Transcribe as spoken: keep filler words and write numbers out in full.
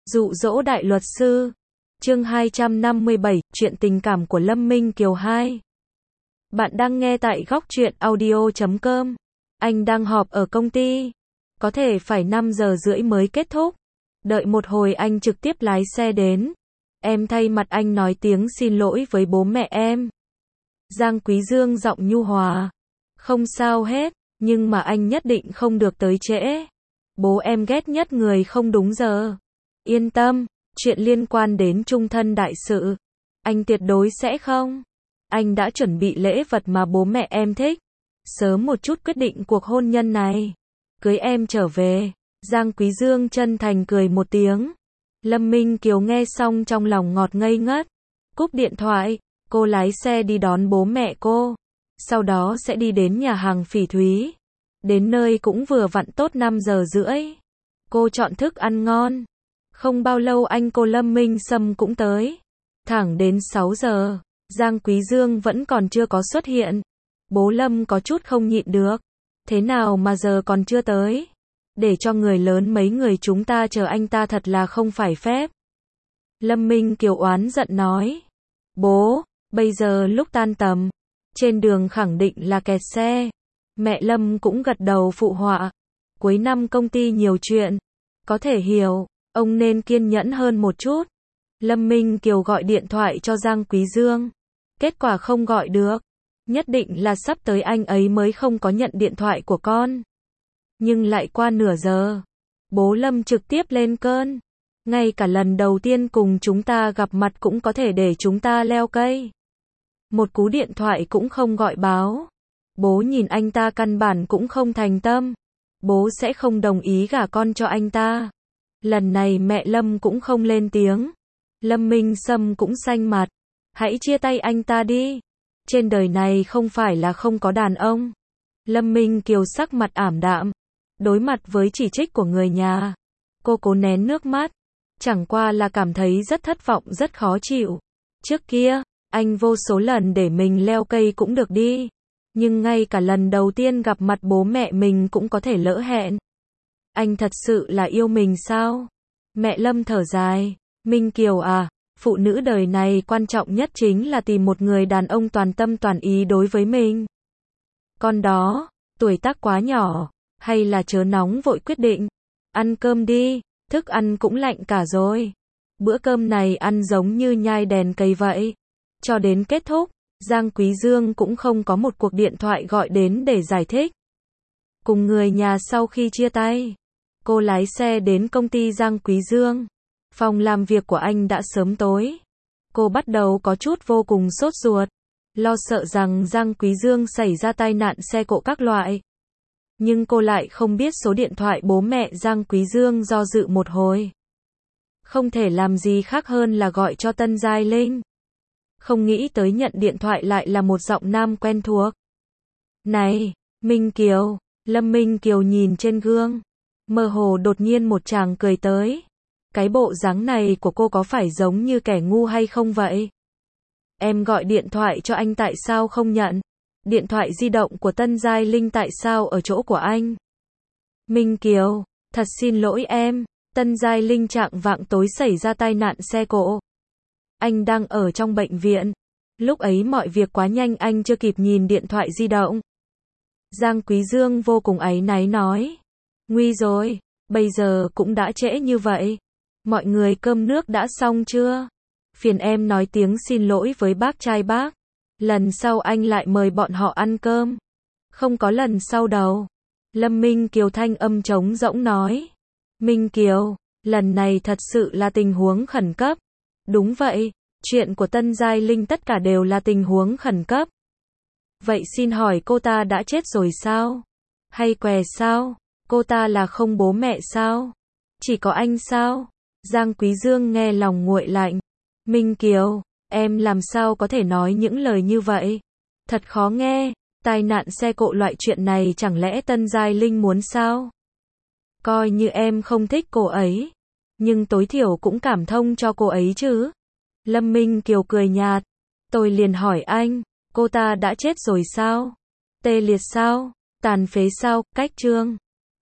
Dụ dỗ đại luật sư. Chương hai trăm năm mươi bảy, chuyện tình cảm của Lâm Minh Kiều hai. Bạn đang nghe tại góc truyện audio chấm com. Anh đang họp ở công ty. Có thể phải năm giờ rưỡi mới kết thúc. Đợi một hồi anh trực tiếp lái xe đến. Em thay mặt anh nói tiếng xin lỗi với bố mẹ em. Giang Quý Dương giọng nhu hòa. Không sao hết, nhưng mà anh nhất định không được tới trễ. Bố em ghét nhất người không đúng giờ. Yên tâm, chuyện liên quan đến chung thân đại sự, anh tuyệt đối sẽ không. Anh đã chuẩn bị lễ vật mà bố mẹ em thích. Sớm một chút quyết định cuộc hôn nhân này. Cưới em trở về. Giang Quý Dương chân thành cười một tiếng. Lâm Minh Kiều nghe xong trong lòng ngọt ngây ngất. Cúp điện thoại, cô lái xe đi đón bố mẹ cô. Sau đó sẽ đi đến nhà hàng Phỉ Thúy. Đến nơi cũng vừa vặn tốt năm giờ rưỡi. Cô chọn thức ăn ngon. Không bao lâu anh cô Lâm Minh Sâm cũng tới. Thẳng đến sáu giờ, Giang Quý Dương vẫn còn chưa có xuất hiện. Bố Lâm có chút không nhịn được. Thế nào mà giờ còn chưa tới? Để cho người lớn mấy người chúng ta chờ anh ta thật là không phải phép. Lâm Minh Kiều oán giận nói. Bố, bây giờ lúc tan tầm, trên đường khẳng định là kẹt xe. Mẹ Lâm cũng gật đầu phụ họa. Cuối năm công ty nhiều chuyện. Có thể hiểu. Ông nên kiên nhẫn hơn một chút. Lâm Minh Kiều gọi điện thoại cho Giang Quý Dương. Kết quả không gọi được. Nhất định là sắp tới anh ấy mới không có nhận điện thoại của con. Nhưng lại qua nửa giờ. Bố Lâm trực tiếp lên cơn. Ngay cả lần đầu tiên cùng chúng ta gặp mặt cũng có thể để chúng ta leo cây. Một cú điện thoại cũng không gọi báo. Bố nhìn anh ta căn bản cũng không thành tâm. Bố sẽ không đồng ý gả con cho anh ta. Lần này mẹ Lâm cũng không lên tiếng. Lâm Minh Sâm cũng xanh mặt. Hãy chia tay anh ta đi. Trên đời này không phải là không có đàn ông. Lâm Minh Kiều sắc mặt ảm đạm. Đối mặt với chỉ trích của người nhà. Cô cố nén nước mắt. Chẳng qua là cảm thấy rất thất vọng, rất khó chịu. Trước kia, anh vô số lần để mình leo cây cũng được đi. Nhưng ngay cả lần đầu tiên gặp mặt bố mẹ mình cũng có thể lỡ hẹn. Anh thật sự là yêu mình sao? Mẹ Lâm thở dài. Minh Kiều à, phụ nữ đời này quan trọng nhất chính là tìm một người đàn ông toàn tâm toàn ý đối với mình. Con đó, tuổi tác quá nhỏ, hay là chớ nóng vội quyết định. Ăn cơm đi, thức ăn cũng lạnh cả rồi. Bữa cơm này ăn giống như nhai đèn cây vậy. Cho đến kết thúc, Giang Quý Dương cũng không có một cuộc điện thoại gọi đến để giải thích. Cùng người nhà sau khi chia tay, cô lái xe đến công ty Giang Quý Dương. Phòng làm việc của anh đã sớm tối. Cô bắt đầu có chút vô cùng sốt ruột. Lo sợ rằng Giang Quý Dương xảy ra tai nạn xe cộ các loại. Nhưng cô lại không biết số điện thoại bố mẹ Giang Quý Dương, do dự một hồi. Không thể làm gì khác hơn là gọi cho Tân Giai Linh. Không nghĩ tới nhận điện thoại lại là một giọng nam quen thuộc. Này, Minh Kiều. Lâm Minh Kiều nhìn trên gương. Mơ hồ đột nhiên một chàng cười tới. Cái bộ dáng này của cô có phải giống như kẻ ngu hay không vậy? Em gọi điện thoại cho anh tại sao không nhận? Điện thoại di động của Tân Giai Linh tại sao ở chỗ của anh? Minh Kiều, thật xin lỗi em. Tân Giai Linh trạng vạng tối xảy ra tai nạn xe cộ. Anh đang ở trong bệnh viện. Lúc ấy mọi việc quá nhanh anh chưa kịp nhìn điện thoại di động. Giang Quý Dương vô cùng áy náy nói. Nguy rồi, bây giờ cũng đã trễ như vậy. Mọi người cơm nước đã xong chưa? Phiền em nói tiếng xin lỗi với bác trai bác. Lần sau anh lại mời bọn họ ăn cơm. Không có lần sau đâu. Lâm Minh Kiều thanh âm trống rỗng nói. Minh Kiều, lần này thật sự là tình huống khẩn cấp. Đúng vậy, chuyện của Tân Giai Linh tất cả đều là tình huống khẩn cấp. Vậy xin hỏi cô ta đã chết rồi sao? Hay què sao? Cô ta là không bố mẹ sao? Chỉ có anh sao? Giang Quý Dương nghe lòng nguội lạnh. Minh Kiều, em làm sao có thể nói những lời như vậy? Thật khó nghe. Tai nạn xe cộ loại chuyện này chẳng lẽ Tân Giai Linh muốn sao? Coi như em không thích cô ấy, nhưng tối thiểu cũng cảm thông cho cô ấy chứ. Lâm Minh Kiều cười nhạt. Tôi liền hỏi anh, cô ta đã chết rồi sao? Tê liệt sao? Tàn phế sao? Cách trương.